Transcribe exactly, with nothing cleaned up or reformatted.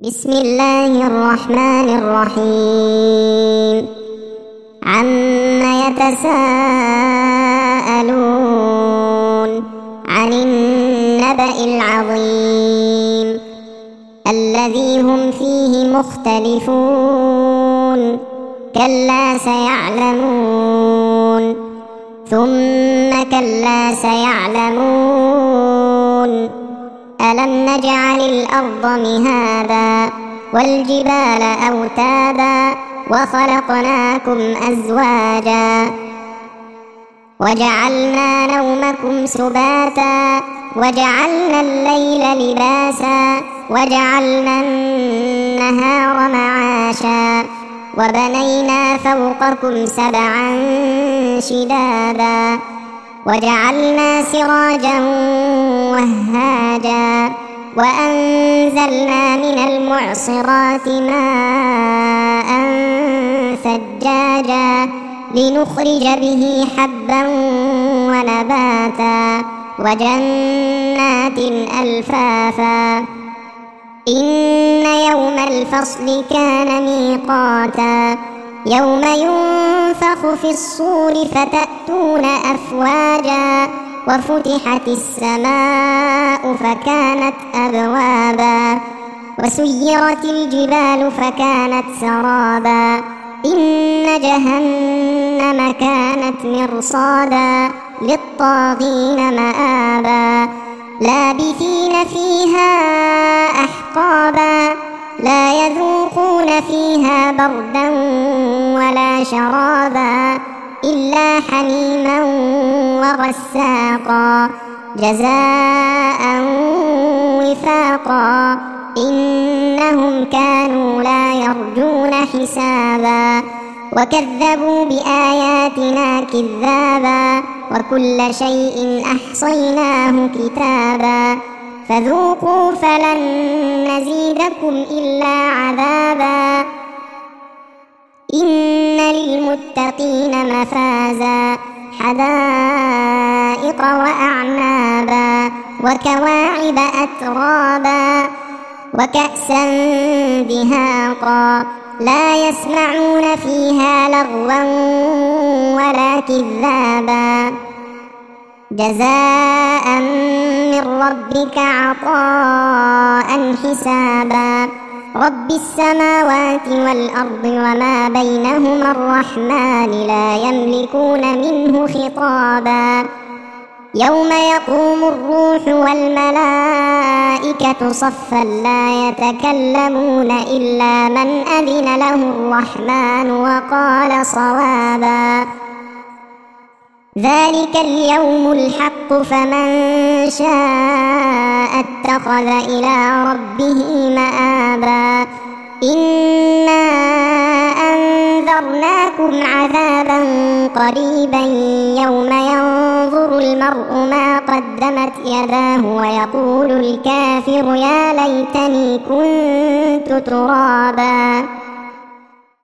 بسم الله الرحمن الرحيم. عما يتساءلون عن النبأ العظيم الذي هم فيه مختلفون كلا سيعلمون ثم كلا سيعلمون ألم نجعل الأرض مهادا والجبال أوتادا وخلقناكم أزواجا وجعلنا نومكم سباتا وجعلنا الليل لباسا وجعلنا النهار معاشا وبنينا فوقكم سبعا شدادا وجعلنا سراجا وهاجا وأنزلنا من المعصرات ماء ثجاجا لنخرج به حبا ونباتا وجنات ألفافا إن يوم الفصل كان ميقاتا يوم ينفخ في الصور فتأتون أفواجا وفتحت السماء فكانت أبوابا وسيرت الجبال فكانت سرابا إن جهنم كانت مرصادا للطاغين مآبا لابثين فيها أحقابا لا يذوقون فيها بردا ولا شرابا إلا حميما وغساقا جزاء وفاقا إنهم كانوا لا يرجون حسابا وكذبوا بآياتنا كذابا وكل شيء أحصيناه كتابا فذوقوا فلن نزيدكم إلا عذابا إن للمتقين مفازا حدائق وأعنابا وكواعب أترابا وكأسا دهاقا لا يسمعون فيها لغوا ولا كذابا جزاء من ربك عطاء حسابا رب السماوات والأرض وما بينهما الرحمن لا يملكون منه خطابا يوم يقوم الروح والملائكة صفا لا يتكلمون إلا من أذن له الرحمن وقال صوابا ذلك اليوم الحق فمن شاء اتخذ إلى ربه مآبا إنا أنذرناكم عذابا قريبا يوم ينظر المرء ما قدمت يداه ويقول الكافر يا ليتني كنت ترابا.